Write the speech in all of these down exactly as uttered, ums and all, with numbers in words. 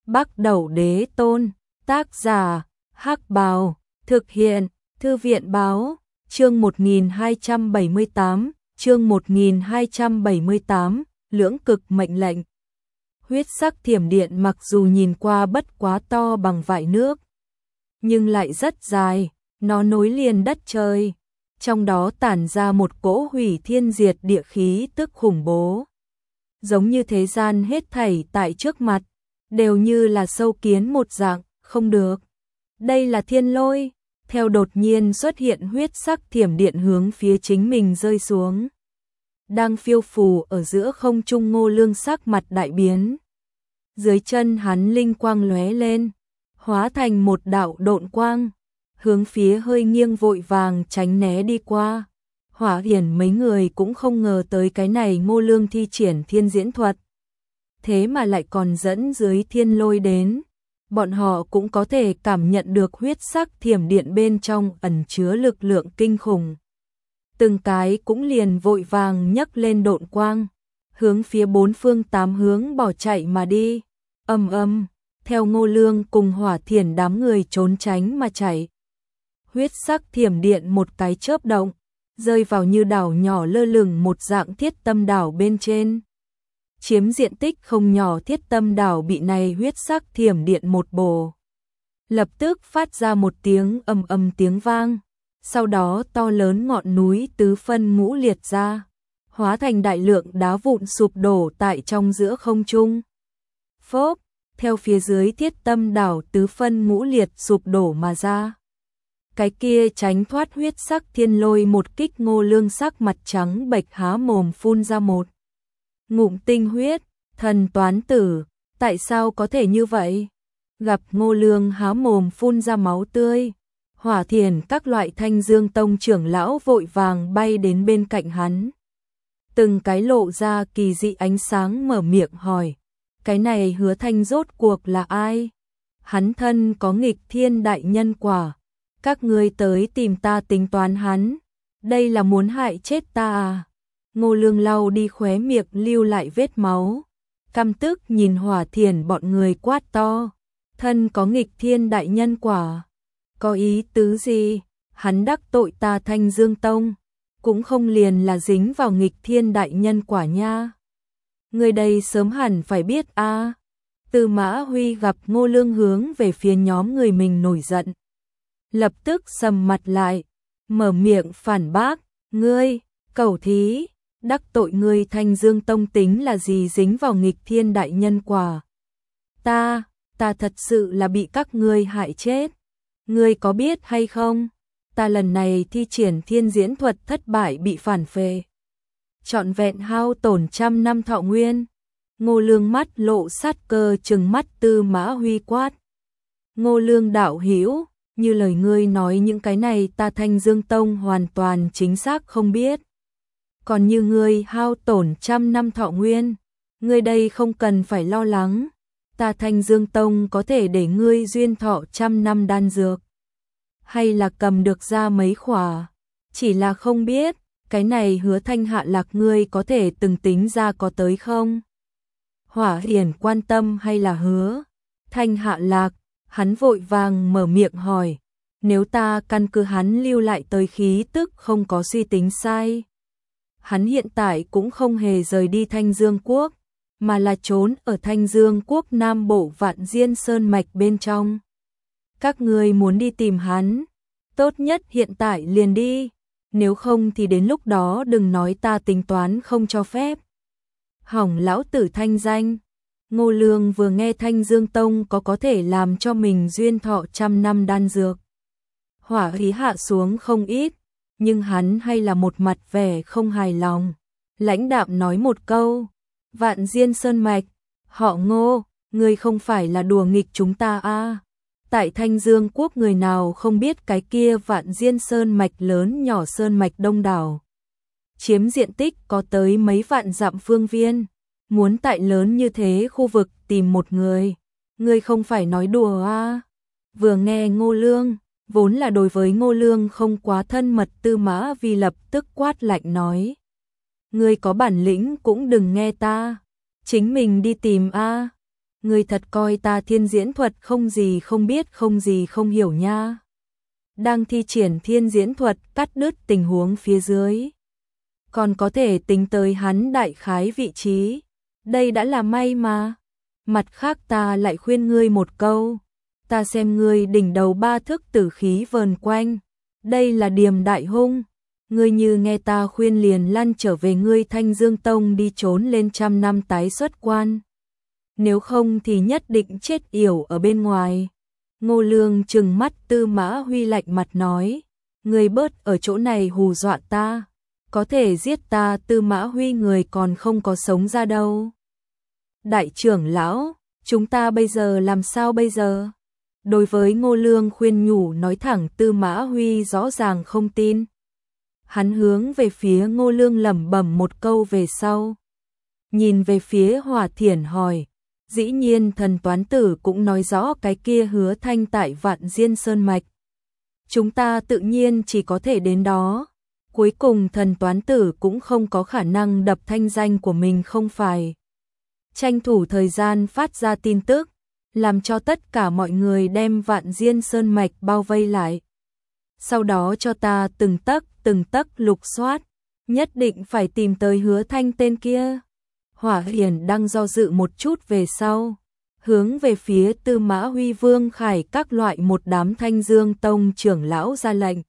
Bắc Đẩu Đế Tôn, tác giả, Hắc Bào, thực hiện, Thư viện báo, chương một nghìn hai trăm bảy mươi tám, chương một nghìn hai trăm bảy mươi tám, lưỡng cực mệnh lệnh. Huyết sắc thiểm điện mặc dù nhìn qua bất quá to bằng vại nước, nhưng lại rất dài, nó nối liền đất trời, trong đó tản ra một cỗ hủy thiên diệt địa khí tức khủng bố. Giống như thế gian hết thảy tại trước mặt, đều như là sâu kiến một dạng, không được. Đây là thiên lôi, theo đột nhiên xuất hiện huyết sắc thiểm điện hướng phía chính mình rơi xuống. Đang phiêu phù ở giữa không trung Ngô Lương sắc mặt đại biến. Dưới chân hắn linh quang lóe lên, hóa thành một đạo độn quang, hướng phía hơi nghiêng vội vàng tránh né đi qua. Hỏa Hiển mấy người cũng không ngờ tới cái này Ngô Lương thi triển thiên diễn thuật. Thế mà lại còn dẫn dưới thiên lôi đến. Bọn họ cũng có thể cảm nhận được huyết sắc thiểm điện bên trong ẩn chứa lực lượng kinh khủng. Từng cái cũng liền vội vàng nhấc lên độn quang, hướng phía bốn phương tám hướng bỏ chạy mà đi. Ầm ầm, theo Ngô Lương cùng Hỏa Thiển đám người trốn tránh mà chạy. Huyết sắc thiểm điện một cái chớp động, rơi vào như đảo nhỏ lơ lửng một dạng thiết tâm đảo bên trên. Chiếm diện tích không nhỏ thiết tâm đảo bị này huyết sắc thiểm điện một bổ. Lập tức phát ra một tiếng ầm ầm tiếng vang. Sau đó to lớn ngọn núi tứ phân ngũ liệt ra, hóa thành đại lượng đá vụn sụp đổ tại trong giữa không trung. Phốp, theo phía dưới thiết tâm đảo tứ phân ngũ liệt sụp đổ mà ra. Cái kia tránh thoát huyết sắc thiên lôi một kích Ngô Lương sắc mặt trắng bệch há mồm phun ra một ngụm tinh huyết, thần toán tử, tại sao có thể như vậy? Gặp Ngô Lương há mồm phun ra máu tươi, Hỏa Thiển các loại Thanh Dương Tông trưởng lão vội vàng bay đến bên cạnh hắn. Từng cái lộ ra kỳ dị ánh sáng mở miệng hỏi, cái này Hứa Thanh rốt cuộc là ai? Hắn thân có nghịch thiên đại nhân quả, các ngươi tới tìm ta tính toán hắn, đây là muốn hại chết ta à? Ngô Lương lau đi khóe miệng lưu lại vết máu, căm tức nhìn Hỏa Thiển bọn người quát to, thân có nghịch thiên đại nhân quả, có ý tứ gì? Hắn đắc tội ta Thanh Dương Tông, cũng không liền là dính vào nghịch thiên đại nhân quả nha. Người đây sớm hẳn phải biết a. À. Tư Mã Huy gặp Ngô Lương hướng về phía nhóm người mình nổi giận, lập tức sầm mặt lại, mở miệng phản bác, ngươi, cẩu thí, đắc tội ngươi Thanh Dương Tông tính là gì dính vào nghịch thiên đại nhân quả. Ta, ta thật sự là bị các ngươi hại chết. Ngươi có biết hay không, ta lần này thi triển thiên diễn thuật thất bại bị phản phệ. Trọn vẹn hao tổn trăm năm thọ nguyên. Ngô Lương mắt lộ sát cơ trừng mắt Tư Mã Huy quát. Ngô Lương đạo hữu, như lời ngươi nói những cái này ta Thanh Dương Tông hoàn toàn chính xác không biết. Còn như ngươi hao tổn trăm năm thọ nguyên, ngươi đây không cần phải lo lắng. Ta Thanh Dương Tông có thể để ngươi duyên thọ trăm năm đan dược. Hay là cầm được ra mấy khỏa. Chỉ là không biết, cái này Hứa Thanh hạ lạc ngươi có thể từng tính ra có tới không? Hỏa Hiển quan tâm hay là Hứa Thanh hạ lạc, hắn vội vàng mở miệng hỏi. Nếu ta căn cứ hắn lưu lại tới khí tức không có suy tính sai. Hắn hiện tại cũng không hề rời đi Thanh Dương Quốc, mà là trốn ở Thanh Dương Quốc Nam Bộ Vạn Diên Sơn Mạch bên trong. Các ngươi muốn đi tìm hắn, tốt nhất hiện tại liền đi, nếu không thì đến lúc đó đừng nói ta tính toán không cho phép. Hỏng lão tử thanh danh. Ngô Lương vừa nghe Thanh Dương Tông có có thể làm cho mình duyên thọ trăm năm đan dược. Hỏa khí hạ xuống không ít, nhưng hắn hay là một mặt vẻ không hài lòng. Lãnh đạm nói một câu. Vạn Diên Sơn Mạch, họ Ngô, người không phải là đùa nghịch chúng ta à. Tại Thanh Dương Quốc người nào không biết cái kia Vạn Diên Sơn Mạch lớn nhỏ Sơn Mạch đông đảo. Chiếm diện tích có tới mấy vạn dặm phương viên, muốn tại lớn như thế khu vực tìm một người. Người không phải nói đùa à. Vừa nghe Ngô Lương, vốn là đối với Ngô Lương không quá thân mật Tư Mã Vi lập tức quát lạnh nói. Ngươi có bản lĩnh cũng đừng nghe ta, chính mình đi tìm a. Ngươi thật coi ta thiên diễn thuật không gì không biết không gì không hiểu nha. Đang thi triển thiên diễn thuật cắt đứt tình huống phía dưới. Còn có thể tính tới hắn đại khái vị trí. Đây đã là may mà. Mặt khác ta lại khuyên ngươi một câu. Ta xem ngươi đỉnh đầu ba thước tử khí vờn quanh. Đây là điềm đại hung. Ngươi như nghe ta khuyên liền lăn trở về ngươi Thanh Dương Tông đi trốn lên trăm năm tái xuất quan. Nếu không thì nhất định chết yểu ở bên ngoài. Ngô Lương trừng mắt Tư Mã Huy lạnh mặt nói. Ngươi bớt ở chỗ này hù dọa ta. Có thể giết ta Tư Mã Huy người còn không có sống ra đâu. Đại trưởng lão, chúng ta bây giờ làm sao bây giờ? Đối với Ngô Lương khuyên nhủ nói thẳng Tư Mã Huy rõ ràng không tin. Hắn hướng về phía Ngô Lương lẩm bẩm một câu về sau. Nhìn về phía Hỏa Thiển hỏi. Dĩ nhiên thần toán tử cũng nói rõ cái kia Hứa Thanh tại Vạn Diên Sơn Mạch. Chúng ta tự nhiên chỉ có thể đến đó. Cuối cùng thần toán tử cũng không có khả năng đập thanh danh của mình không phải. Tranh thủ thời gian phát ra tin tức, làm cho tất cả mọi người đem Vạn Diên Sơn Mạch bao vây lại. Sau đó cho ta từng tấc từng tấc lục soát, nhất định phải tìm tới Hứa Thanh tên kia. Hỏa Hiển đang do dự một chút về sau, hướng về phía Tư Mã Huy Vương Khải các loại một đám Thanh Dương Tông trưởng lão ra lệnh.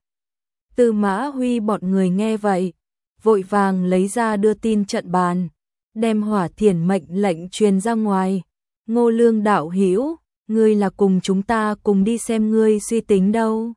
Tư Mã Huy bọn người nghe vậy, vội vàng lấy ra đưa tin trận bàn, đem Hỏa Thiển mệnh lệnh truyền ra ngoài. Ngô Lương đạo hữu, ngươi là cùng chúng ta cùng đi xem ngươi suy tính đâu?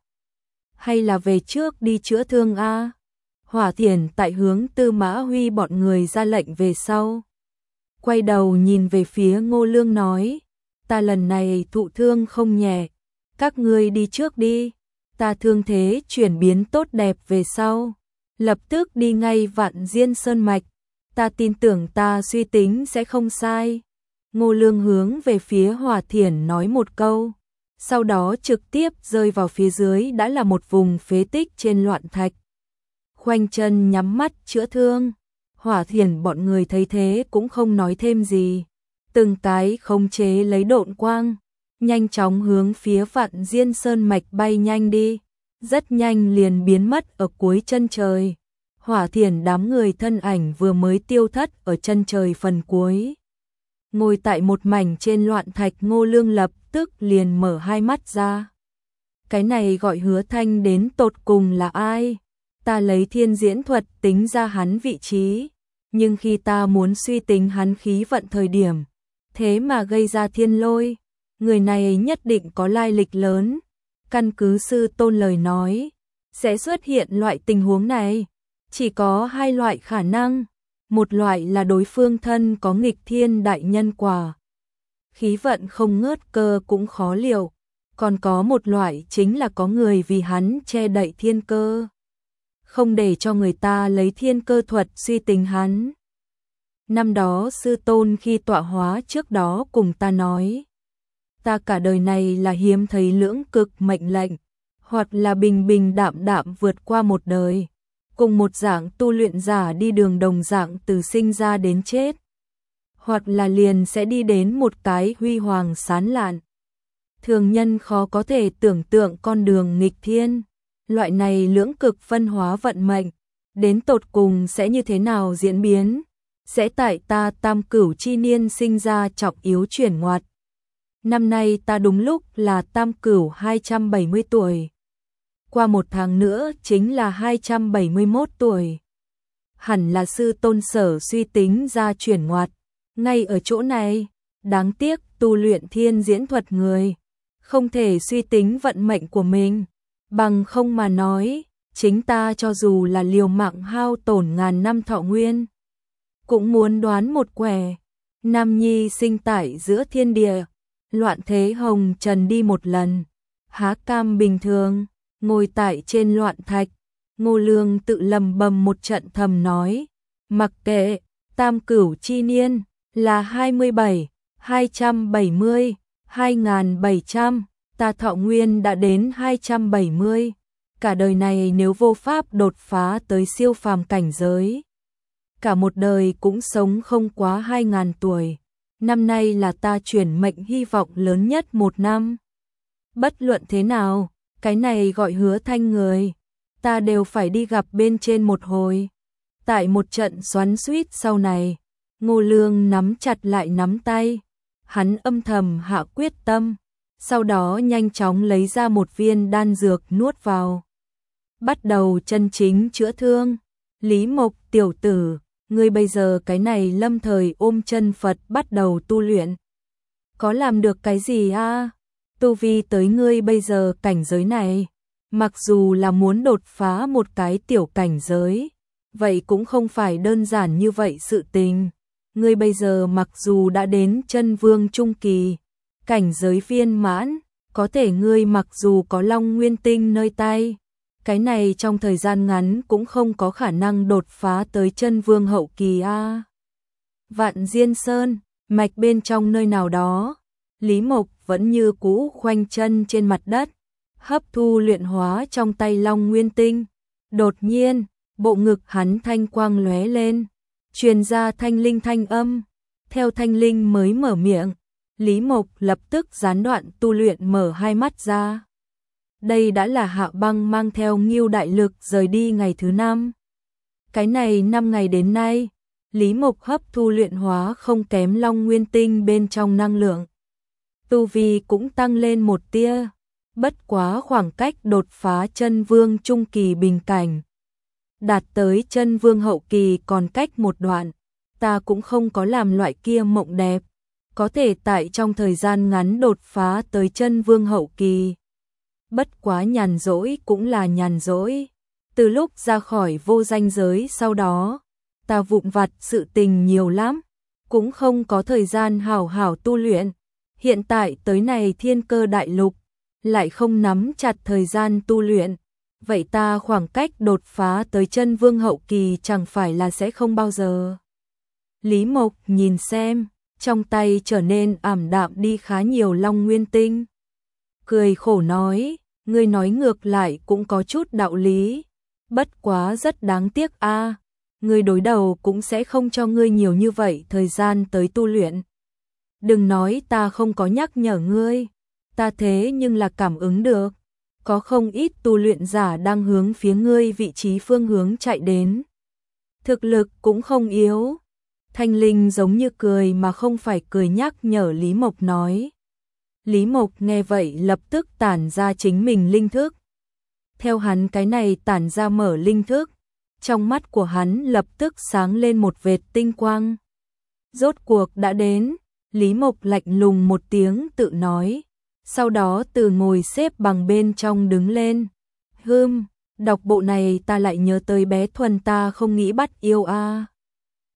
Hay là về trước đi chữa thương a? Hỏa Thiển tại hướng Tư Mã Huy bọn người ra lệnh về sau. Quay đầu nhìn về phía Ngô Lương nói, ta lần này thụ thương không nhẹ, các ngươi đi trước đi, ta thương thế chuyển biến tốt đẹp về sau, lập tức đi ngay Vạn Diên Sơn Mạch, ta tin tưởng ta suy tính sẽ không sai. Ngô Lương hướng về phía Hỏa Thiển nói một câu, sau đó trực tiếp rơi vào phía dưới đã là một vùng phế tích trên loạn thạch. Khoanh chân nhắm mắt chữa thương. Hỏa Thiển bọn người thấy thế cũng không nói thêm gì, từng cái khống chế lấy độn quang, nhanh chóng hướng phía Vạn Diên Sơn Mạch bay nhanh đi, rất nhanh liền biến mất ở cuối chân trời. Hỏa Thiển đám người thân ảnh vừa mới tiêu thất ở chân trời phần cuối. Ngồi tại một mảnh trên loạn thạch Ngô Lương lập tức liền mở hai mắt ra. Cái này gọi Hứa Thanh đến tột cùng là ai? Ta lấy thiên diễn thuật tính ra hắn vị trí, nhưng khi ta muốn suy tính hắn khí vận thời điểm, thế mà gây ra thiên lôi, người này nhất định có lai lịch lớn. Căn cứ sư tôn lời nói, sẽ xuất hiện loại tình huống này, chỉ có hai loại khả năng, một loại là đối phương thân có nghịch thiên đại nhân quả, khí vận không ngớt cơ cũng khó liệu, còn có một loại chính là có người vì hắn che đậy thiên cơ, không để cho người ta lấy thiên cơ thuật suy tính hắn. Năm đó sư tôn khi tọa hóa trước đó cùng ta nói, ta cả đời này là hiếm thấy lưỡng cực mệnh lệnh, hoặc là bình bình đạm đạm vượt qua một đời, cùng một dạng tu luyện giả đi đường đồng dạng từ sinh ra đến chết, hoặc là liền sẽ đi đến một cái huy hoàng sáng lạn. Thường nhân khó có thể tưởng tượng con đường nghịch thiên, loại này lưỡng cực phân hóa vận mệnh, đến tột cùng sẽ như thế nào diễn biến, sẽ tại ta tam cửu chi niên sinh ra trọng yếu chuyển ngoặt. Năm nay ta đúng lúc là tam cửu hai trăm bảy mươi tuổi. Qua một tháng nữa chính là hai trăm bảy mươi mốt tuổi. Hẳn là sư tôn sở suy tính ra chuyển ngoặt. Ngay ở chỗ này, đáng tiếc tu luyện thiên diễn thuật người, không thể suy tính vận mệnh của mình. Bằng không mà nói, chính ta cho dù là liều mạng hao tổn ngàn năm thọ nguyên, cũng muốn đoán một quẻ. Nam nhi sinh tại giữa thiên địa, loạn thế hồng trần đi một lần, há cam bình thường. Ngồi tại trên loạn thạch, Ngô Lương tự lầm bầm một trận thầm nói, mặc kệ, tam cửu chi niên là hai mươi bảy, hai trăm bảy mươi, hai nghìn bảy trăm, ta thọ nguyên đã đến hai trăm bảy mươi, cả đời này nếu vô pháp đột phá tới siêu phàm cảnh giới, cả một đời cũng sống không quá hai nghìn tuổi. năm nay là ta chuyển mệnh hy vọng lớn nhất một năm. Bất luận thế nào, cái này gọi hứa thanh người, ta đều phải đi gặp bên trên một hồi. Tại một trận xoắn xuýt sau này, Ngô Lương nắm chặt lại nắm tay, hắn âm thầm hạ quyết tâm, sau đó nhanh chóng lấy ra một viên đan dược nuốt vào. Bắt đầu chân chính chữa thương. Lý Mộc tiểu tử, ngươi bây giờ cái này lâm thời ôm chân Phật bắt đầu tu luyện. Có làm được cái gì a? Tu vi tới ngươi bây giờ cảnh giới này, mặc dù là muốn đột phá một cái tiểu cảnh giới, vậy cũng không phải đơn giản như vậy sự tình. Ngươi bây giờ mặc dù đã đến chân vương trung kỳ, cảnh giới viên mãn, có thể ngươi mặc dù có Long Nguyên Tinh nơi tay, cái này trong thời gian ngắn cũng không có khả năng đột phá tới chân vương hậu kỳ a. Vạn Diên Sơn, mạch bên trong nơi nào đó, Lý Mộc vẫn như cũ khoanh chân trên mặt đất, hấp thu luyện hóa trong tay Long Nguyên Tinh. Đột nhiên, bộ ngực hắn thanh quang lóe lên, truyền ra thanh linh thanh âm. Theo thanh linh mới mở miệng, Lý Mộc lập tức gián đoạn tu luyện, mở hai mắt ra. Đây đã là Hạ Băng mang theo Ngưu Đại Lực rời đi ngày thứ năm. Cái này năm ngày đến nay, Lý Mộc hấp thu luyện hóa không kém Long Nguyên Tinh bên trong năng lượng. Tu vi cũng tăng lên một tia, bất quá khoảng cách đột phá chân vương trung kỳ bình cảnh, đạt tới chân vương hậu kỳ còn cách một đoạn. Ta cũng không có làm loại kia mộng đẹp, có thể tại trong thời gian ngắn đột phá tới chân vương hậu kỳ. Bất quá nhàn rỗi cũng là nhàn rỗi. Từ lúc ra khỏi vô danh giới sau đó, ta vụn vặt sự tình nhiều lắm, cũng không có thời gian hảo hảo tu luyện. Hiện tại tới này Thiên Cơ Đại Lục, lại không nắm chặt thời gian tu luyện, vậy ta khoảng cách đột phá tới chân vương hậu kỳ chẳng phải là sẽ không bao giờ. Lý Mộc nhìn xem, trong tay trở nên ảm đạm đi khá nhiều Long Nguyên Tinh. Cười khổ nói, ngươi nói ngược lại cũng có chút đạo lý, bất quá rất đáng tiếc a, ngươi đối đầu cũng sẽ không cho ngươi nhiều như vậy thời gian tới tu luyện. Đừng nói ta không có nhắc nhở ngươi, ta thế nhưng là cảm ứng được, có không ít tu luyện giả đang hướng phía ngươi vị trí phương hướng chạy đến. Thực lực cũng không yếu. Thanh Linh giống như cười mà không phải cười nhắc nhở Lý Mộc nói. Lý Mộc nghe vậy lập tức tản ra chính mình linh thức. Theo hắn cái này tản ra mở linh thức, trong mắt của hắn lập tức sáng lên một vệt tinh quang. Rốt cuộc đã đến, Lý Mộc lạnh lùng một tiếng tự nói, sau đó từ ngồi xếp bằng bên trong đứng lên. Hừm, đọc bộ này ta lại nhớ tới bé Thuần ta không nghĩ bắt yêu a.